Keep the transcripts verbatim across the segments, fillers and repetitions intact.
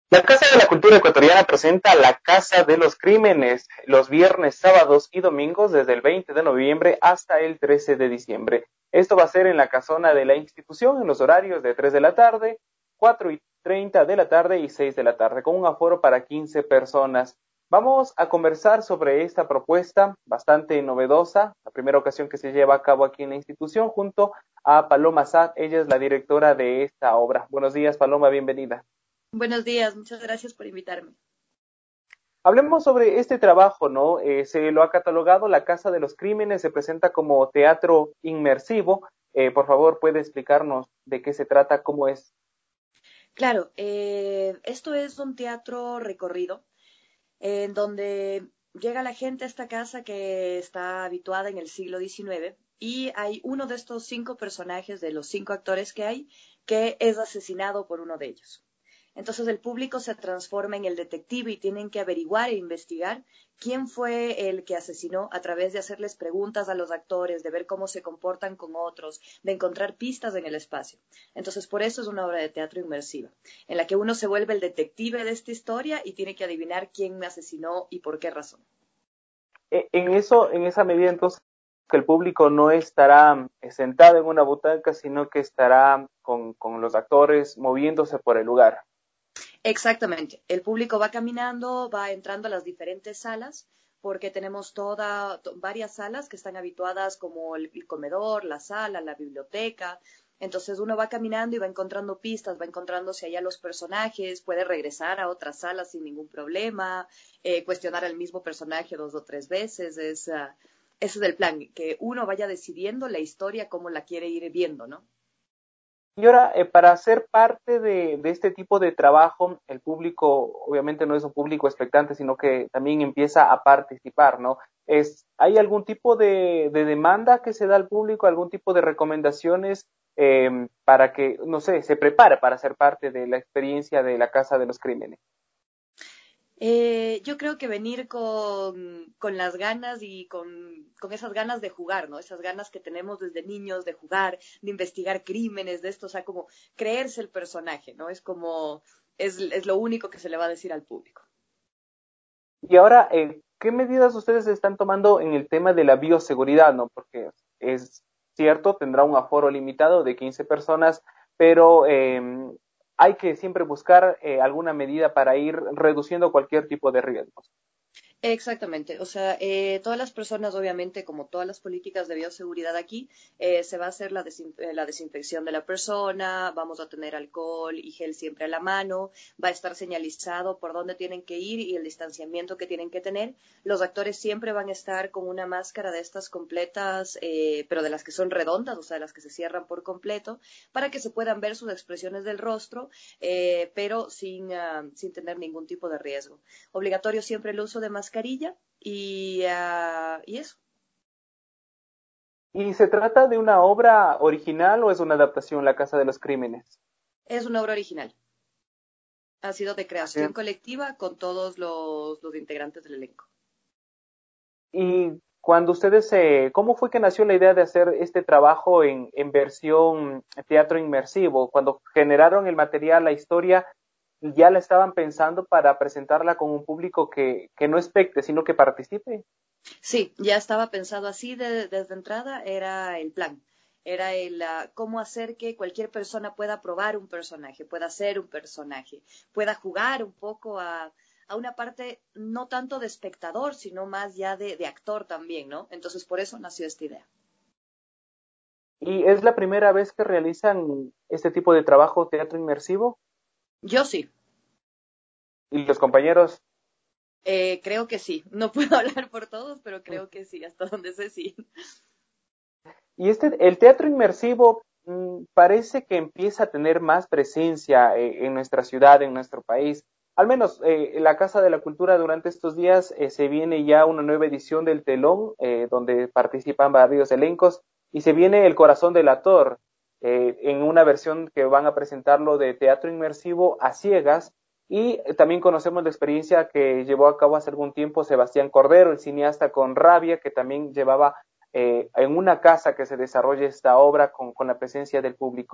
La Casa de la Cultura Ecuatoriana presenta La Casa de los Crímenes los viernes, sábados y domingos desde el veinte de noviembre hasta el trece de diciembre. Esto va a ser en la casona de la institución en los horarios de tres de la tarde, cuatro y treinta de la tarde y seis de la tarde, con un aforo para quince personas. Vamos a conversar sobre esta propuesta bastante novedosa, la primera ocasión que se lleva a cabo aquí en la institución, junto a Paloma Sad. Ella es la directora de esta obra. Buenos días, Paloma, bienvenida. Buenos días, muchas gracias por invitarme. Hablemos sobre este trabajo, ¿no? Eh, se lo ha catalogado La Casa de los Crímenes, se presenta como teatro inmersivo. Eh, por favor, ¿puede explicarnos de qué se trata, cómo es? Claro, eh, esto es un teatro recorrido eh, en donde llega la gente a esta casa que está habituada en el siglo diecinueve y hay uno de estos cinco personajes, de los cinco actores que hay, que es asesinado por uno de ellos. Entonces el público se transforma en el detective y tienen que averiguar e investigar quién fue el que asesinó a través de hacerles preguntas a los actores, de ver cómo se comportan con otros, de encontrar pistas en el espacio. Entonces por eso es una obra de teatro inmersiva, en la que uno se vuelve el detective de esta historia y tiene que adivinar quién me asesinó y por qué razón. Eh, en eso, en esa medida, entonces, que el público no estará eh, sentado en una butaca, sino que estará con, con los actores moviéndose por el lugar. Exactamente. El público va caminando, va entrando a las diferentes salas, porque tenemos toda, to- varias salas que están habituadas como el, el comedor, la sala, la biblioteca. Entonces uno va caminando y va encontrando pistas, va encontrándose allá los personajes, puede regresar a otra sala sin ningún problema, eh, cuestionar al mismo personaje dos o tres veces. Es, ah, ese es el plan, que uno vaya decidiendo la historia como la quiere ir viendo, ¿no? Y ahora, eh, para ser parte de, de este tipo de trabajo, el público obviamente no es un público expectante, sino que también empieza a participar, ¿no? Es, ¿hay algún tipo de, de demanda que se da al público, algún tipo de recomendaciones eh, para que, no sé, se prepare para ser parte de la experiencia de la Casa de los Crímenes? Eh, yo creo que venir con, con las ganas y con, con esas ganas de jugar, ¿no? Esas ganas que tenemos desde niños de jugar, de investigar crímenes, de esto, o sea, como creerse el personaje, ¿no? Es como, es, es lo único que se le va a decir al público. Y ahora, eh, ¿qué medidas ustedes están tomando en el tema de la bioseguridad, no? Porque es cierto, tendrá un aforo limitado de quince personas, pero eh, hay que siempre buscar eh, alguna medida para ir reduciendo cualquier tipo de riesgos. Exactamente, o sea, eh, todas las personas, obviamente, como todas las políticas de bioseguridad aquí, eh, se va a hacer la, desin- eh, la desinfección de la persona, vamos a tener alcohol y gel siempre a la mano, va a estar señalizado por dónde tienen que ir y el distanciamiento que tienen que tener. Los actores siempre van a estar con una máscara de estas completas, eh, pero de las que son redondas, o sea, de las que se cierran por completo, para que se puedan ver sus expresiones del rostro, eh, pero sin, ah, sin tener ningún tipo de riesgo. Obligatorio siempre el uso de mascarilla y, uh, y eso. ¿Y se trata de una obra original o es una adaptación, La Casa de los Crímenes? Es una obra original. Ha sido de Así creación colectiva con todos los, los integrantes del elenco. Y cuando ustedes, eh, ¿cómo fue que nació la idea de hacer este trabajo en, en versión teatro inmersivo? Cuando generaron el material, la historia, ¿ya la estaban pensando para presentarla con un público que, que no expecte, sino que participe? Sí, ya estaba pensado así de- desde entrada, era el plan. Era el uh, cómo hacer que cualquier persona pueda probar un personaje, pueda ser un personaje, pueda jugar un poco a, a una parte no tanto de espectador, sino más ya de, de actor también, ¿no? Entonces por eso nació esta idea. ¿Y es la primera vez que realizan este tipo de trabajo, teatro inmersivo? Yo sí, Y los compañeros, Eh, creo que sí. No puedo hablar por todos, pero creo que sí, hasta donde sé sí. y este, el teatro inmersivo mm, parece que empieza a tener más presencia eh, en nuestra ciudad, en nuestro país. Al menos eh, en la Casa de la Cultura durante estos días eh, se viene ya una nueva edición del Telón, eh, donde participan varios elencos, y se viene El Corazón del Actor, eh, en una versión que van a presentarlo de teatro inmersivo a ciegas, y eh, también conocemos la experiencia que llevó a cabo hace algún tiempo Sebastián Cordero, el cineasta con Rabia, que también llevaba eh, en una casa que se desarrolle esta obra con, con la presencia del público.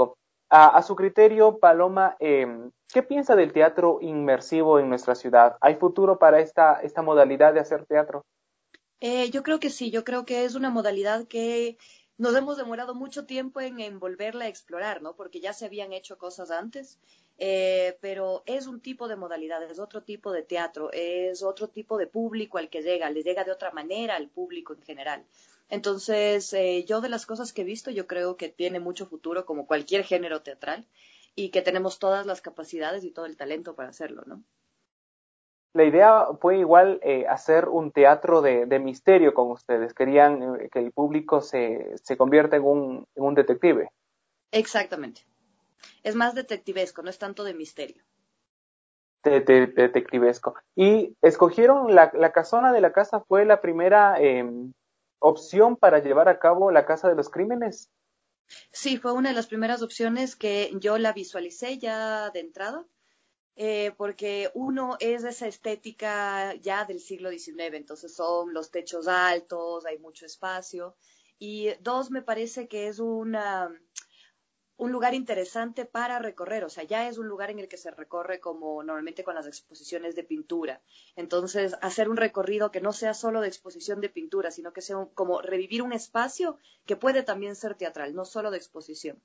A, a su criterio, Paloma, eh, ¿qué piensa del teatro inmersivo en nuestra ciudad? ¿Hay futuro para esta, esta modalidad de hacer teatro? Eh, yo creo que sí, yo creo que es una modalidad que nos hemos demorado mucho tiempo en, en volverla a explorar, ¿no? Porque ya se habían hecho cosas antes, eh, pero es un tipo de modalidad, es otro tipo de teatro, es otro tipo de público al que llega, le llega de otra manera al público en general. Entonces, eh, yo de las cosas que he visto, yo creo que tiene mucho futuro como cualquier género teatral y que tenemos todas las capacidades y todo el talento para hacerlo, ¿no? La idea fue igual eh, hacer un teatro de, de misterio con ustedes. Querían eh, que el público se, se convierta en un, en un detective. Exactamente. Es más detectivesco, no es tanto de misterio. de- de- detectivesco. Y escogieron la, la casona de la casa fue la primera eh, opción para llevar a cabo la casa de los crímenes. Sí, fue una de las primeras opciones que yo la visualicé ya de entrada, eh, porque uno es esa estética ya del siglo diecinueve, entonces son los techos altos, hay mucho espacio, y dos, me parece que es una, un lugar interesante para recorrer, o sea, ya es un lugar en el que se recorre como normalmente con las exposiciones de pintura. Entonces, hacer un recorrido que no sea solo de exposición de pintura, sino que sea un- como revivir un espacio que puede también ser teatral, no solo de exposición.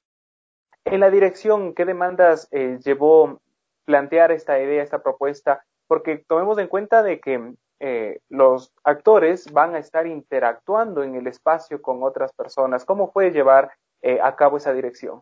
En la dirección, ¿qué demandas eh, llevó plantear esta idea, esta propuesta? Porque tomemos en cuenta de que eh, los actores van a estar interactuando en el espacio con otras personas. ¿Cómo fue llevar eh, a cabo esa dirección?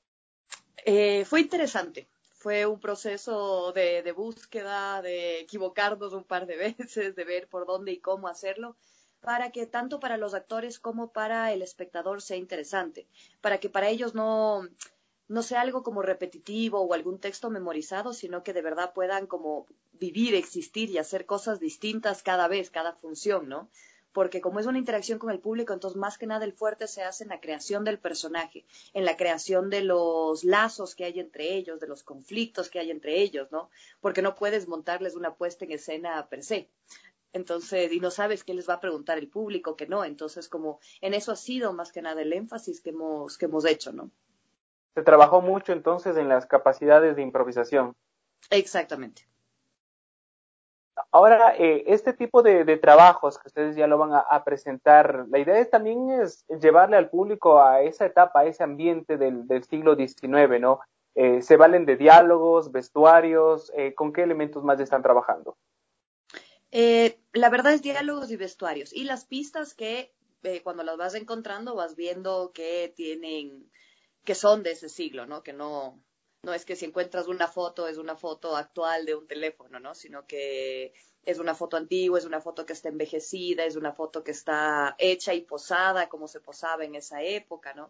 Eh, fue interesante. Fue un proceso de, de búsqueda, de equivocarnos un par de veces, de ver por dónde y cómo hacerlo, para que tanto para los actores como para el espectador sea interesante, para que para ellos no, no sea algo como repetitivo o algún texto memorizado, sino que de verdad puedan como vivir, existir y hacer cosas distintas cada vez, cada función, ¿no? Porque como es una interacción con el público, entonces más que nada el fuerte se hace en la creación del personaje, en la creación de los lazos que hay entre ellos, de los conflictos que hay entre ellos, ¿no? Porque no puedes montarles una puesta en escena per se. Entonces, y no sabes qué les va a preguntar el público, que no. Entonces, como en eso ha sido más que nada el énfasis que hemos, que hemos hecho, ¿no? Se trabajó mucho entonces en las capacidades de improvisación. Exactamente. Ahora, eh, este tipo de, de trabajos que ustedes ya lo van a, a presentar, la idea es, también es llevarle al público a esa etapa, a ese ambiente del, del siglo diecinueve, ¿no? Eh, ¿se valen de diálogos, vestuarios? Eh, ¿con qué elementos más están trabajando? Eh, la verdad es diálogos y vestuarios. Y las pistas que eh, cuando las vas encontrando vas viendo que tienen, que son de ese siglo, ¿no? Que no, no es que si encuentras una foto es una foto actual de un teléfono, ¿no? Sino que es una foto antigua, es una foto que está envejecida, es una foto que está hecha y posada como se posaba en esa época, ¿no?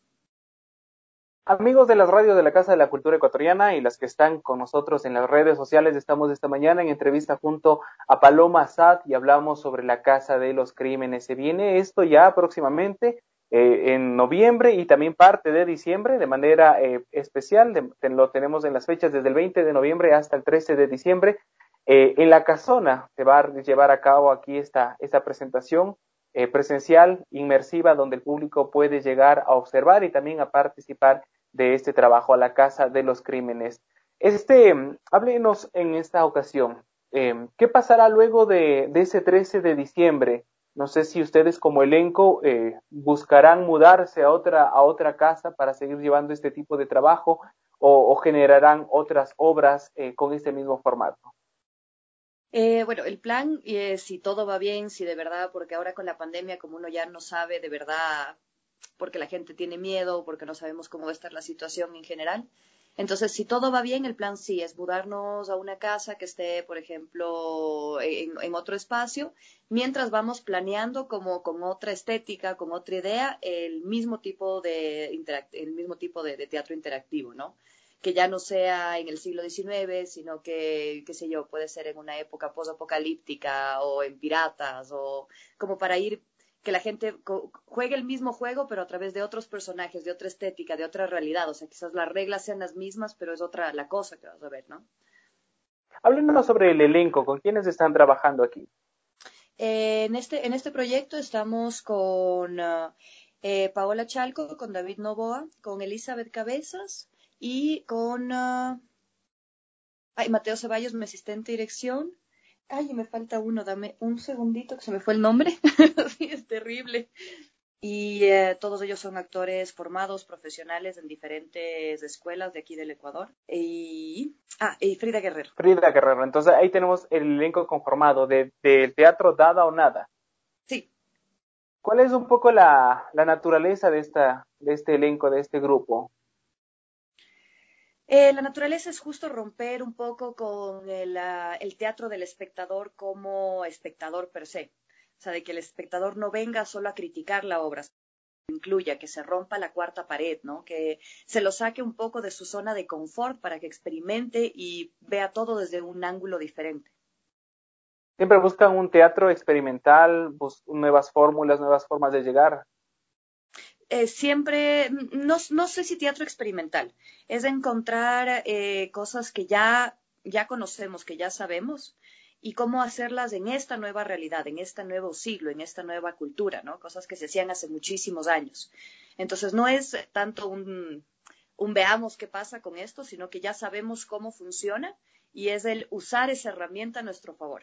Amigos de las radios de la Casa de la Cultura Ecuatoriana y las que están con nosotros en las redes sociales, estamos esta mañana en entrevista junto a Paloma Sad y hablamos sobre la Casa de los Crímenes. Se viene esto ya próximamente eh, en noviembre y también parte de diciembre de manera eh, especial. De, de, lo tenemos en las fechas desde el veinte de noviembre hasta el trece de diciembre. Eh, en la casona se va a llevar a cabo aquí esta, esta presentación eh, presencial, inmersiva, donde el público puede llegar a observar y también a participar de este trabajo a la Casa de los Crímenes. Este, háblenos en esta ocasión, eh, ¿qué pasará luego de, de, ese trece de diciembre? No sé si ustedes como elenco eh, buscarán mudarse a otra, a otra casa para seguir llevando este tipo de trabajo o, o generarán otras obras eh, con este mismo formato. Eh, bueno, el plan, eh, si todo va bien, si de verdad, porque ahora con la pandemia, como uno ya no sabe de verdad, porque la gente tiene miedo, porque no sabemos cómo va a estar la situación en general. Entonces, si todo va bien, el plan sí es mudarnos a una casa que esté, por ejemplo, en, en otro espacio, mientras vamos planeando como con otra estética, con otra idea, el mismo tipo de, interac- el mismo tipo de, de teatro interactivo, ¿no? Que ya no sea en el siglo diecinueve, sino que, qué sé yo, puede ser en una época posapocalíptica o en piratas o como para ir que la gente juegue el mismo juego, pero a través de otros personajes, de otra estética, de otra realidad. O sea, quizás las reglas sean las mismas, pero es otra la cosa que vas a ver, ¿no? Háblenos sobre el elenco, ¿con quiénes están trabajando aquí? Eh, en, este, en este proyecto estamos con uh, Eh, Paola Chalco con David Novoa, con Elizabeth Cabezas y con uh, ay, Mateo Ceballos, mi asistente de dirección. Ay, me falta uno, dame un segundito que se me fue el nombre. Sí, es terrible. Y eh, todos ellos son actores formados, profesionales en diferentes escuelas de aquí del Ecuador. Y, ah, y Frida Guerrero. Frida Guerrero. Entonces ahí tenemos el elenco conformado de, del teatro Dada o Nada. Sí. ¿Cuál es un poco la, la naturaleza de, esta, de este elenco, de este grupo? Eh, la naturaleza es justo romper un poco con el, uh, el teatro del espectador como espectador per se. O sea, de que el espectador no venga solo a criticar la obra, incluya, que se rompa la cuarta pared, ¿no? Que se lo saque un poco de su zona de confort para que experimente y vea todo desde un ángulo diferente. Siempre buscan un teatro experimental, bus nuevas fórmulas, nuevas formas de llegar. Eh, siempre, no, no, sé si teatro experimental, es encontrar eh, cosas que ya, ya conocemos, que ya sabemos, y cómo hacerlas en esta nueva realidad, en este nuevo siglo, en esta nueva cultura, ¿no? Cosas que se hacían hace muchísimos años. Entonces, no es tanto un, un veamos qué pasa con esto, sino que ya sabemos cómo funciona y es el usar esa herramienta a nuestro favor.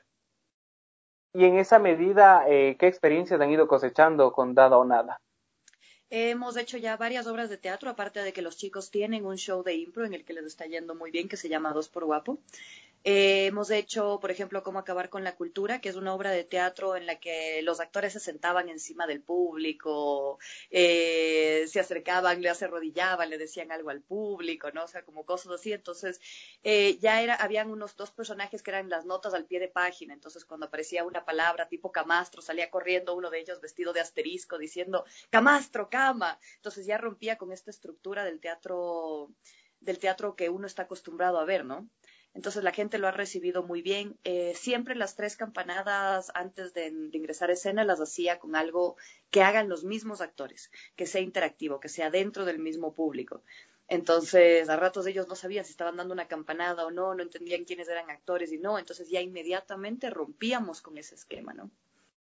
Y en esa medida, eh, ¿qué experiencias han ido cosechando con Dada o Nada? Hemos hecho ya varias obras de teatro, aparte de que los chicos tienen un show de impro en el que les está yendo muy bien, que se llama Dos por Guapo. Eh, hemos hecho, por ejemplo, Cómo acabar con la cultura, que es una obra de teatro en la que los actores se sentaban encima del público, eh, se acercaban, le arrodillaban, le decían algo al público, ¿no? O sea, como cosas así. Entonces, eh, ya era, habían unos dos personajes que eran las notas al pie de página. Entonces, cuando aparecía una palabra tipo camastro, salía corriendo uno de ellos vestido de asterisco diciendo camastro, cama. Entonces ya rompía con esta estructura del teatro, del teatro que uno está acostumbrado a ver, ¿no? Entonces la gente lo ha recibido muy bien. Eh, siempre las tres campanadas antes de, de, ingresar a escena las hacía con algo que hagan los mismos actores, que sea interactivo, que sea dentro del mismo público. Entonces, a ratos ellos no sabían si estaban dando una campanada o no, no entendían quiénes eran actores y no, entonces ya inmediatamente rompíamos con ese esquema, ¿no?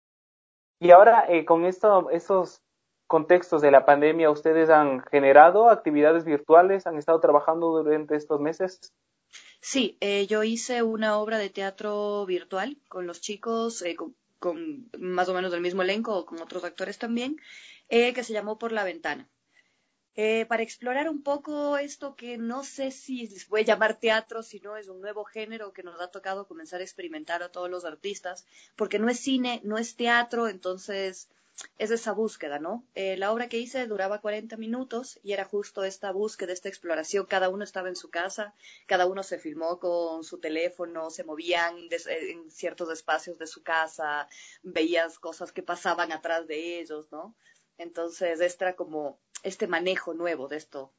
Y ahora, eh, con esto, esos contextos de la pandemia, ¿ustedes han generado actividades virtuales? ¿Han estado trabajando durante estos meses? Sí, eh, yo hice una obra de teatro virtual con los chicos, eh, con, con, más o menos del mismo elenco, con otros actores también, eh, que se llamó Por la Ventana. Eh, para explorar un poco esto que no sé si les puede llamar teatro, si no es un nuevo género que nos ha tocado comenzar a experimentar a todos los artistas, porque no es cine, no es teatro, entonces es esa búsqueda, ¿no? Eh, la obra que hice duraba cuarenta minutos y era justo esta búsqueda, esta exploración. Cada uno estaba en su casa, cada uno se filmó con su teléfono, se movían en ciertos espacios de su casa, veías cosas que pasaban atrás de ellos, ¿no? Entonces, este era como este manejo nuevo de esto.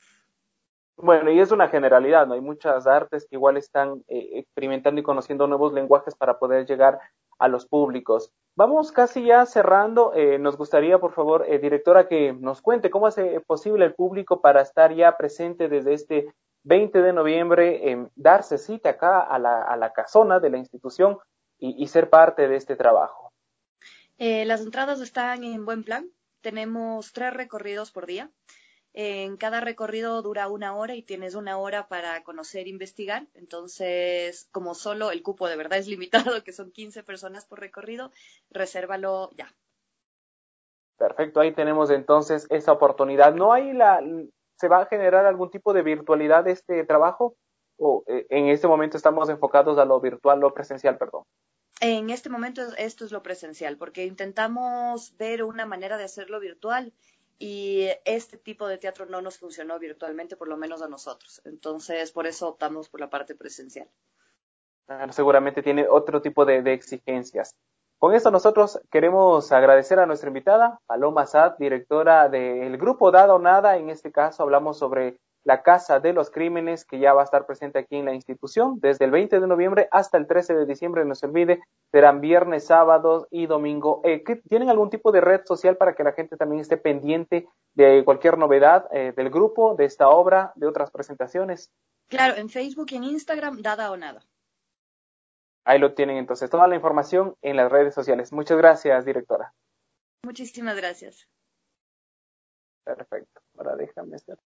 Bueno, y es una generalidad, ¿no? Hay muchas artes que igual están eh, experimentando y conociendo nuevos lenguajes para poder llegar a los públicos. Vamos casi ya cerrando. Eh, nos gustaría, por favor, eh, directora, que nos cuente cómo hace posible el público para estar ya presente desde este veinte de noviembre, eh, darse cita acá a la, a la casona de la institución y, y ser parte de este trabajo. Eh, las entradas están en buen plan. Tenemos tres recorridos por día. En cada recorrido dura una hora y tienes una hora para conocer e investigar. Entonces, como solo el cupo de verdad es limitado, que son quince personas por recorrido, resérvalo ya. Perfecto, ahí tenemos entonces esa oportunidad. ¿No hay la, se va a generar algún tipo de virtualidad de este trabajo? ¿O eh, en este momento estamos enfocados a lo virtual, lo presencial, perdón? En este momento esto es lo presencial, porque intentamos ver una manera de hacerlo virtual y este tipo de teatro no nos funcionó virtualmente, por lo menos a nosotros. Entonces, por eso optamos por la parte presencial. Claro, seguramente tiene otro tipo de, de exigencias. Con esto nosotros queremos agradecer a nuestra invitada, Paloma Sad, directora del grupo Dado Nada. En este caso hablamos sobre la Casa de los Crímenes, que ya va a estar presente aquí en la institución desde el veinte de noviembre hasta el trece de diciembre. No se olvide, serán viernes, sábados y domingo. Eh, ¿Tienen algún tipo de red social para que la gente también esté pendiente de cualquier novedad eh, del grupo, de esta obra, de otras presentaciones? Claro, en Facebook y en Instagram, Dada o Nada. Ahí lo tienen entonces, toda la información en las redes sociales. Muchas gracias, directora. Muchísimas gracias. Perfecto. Ahora déjame hacer.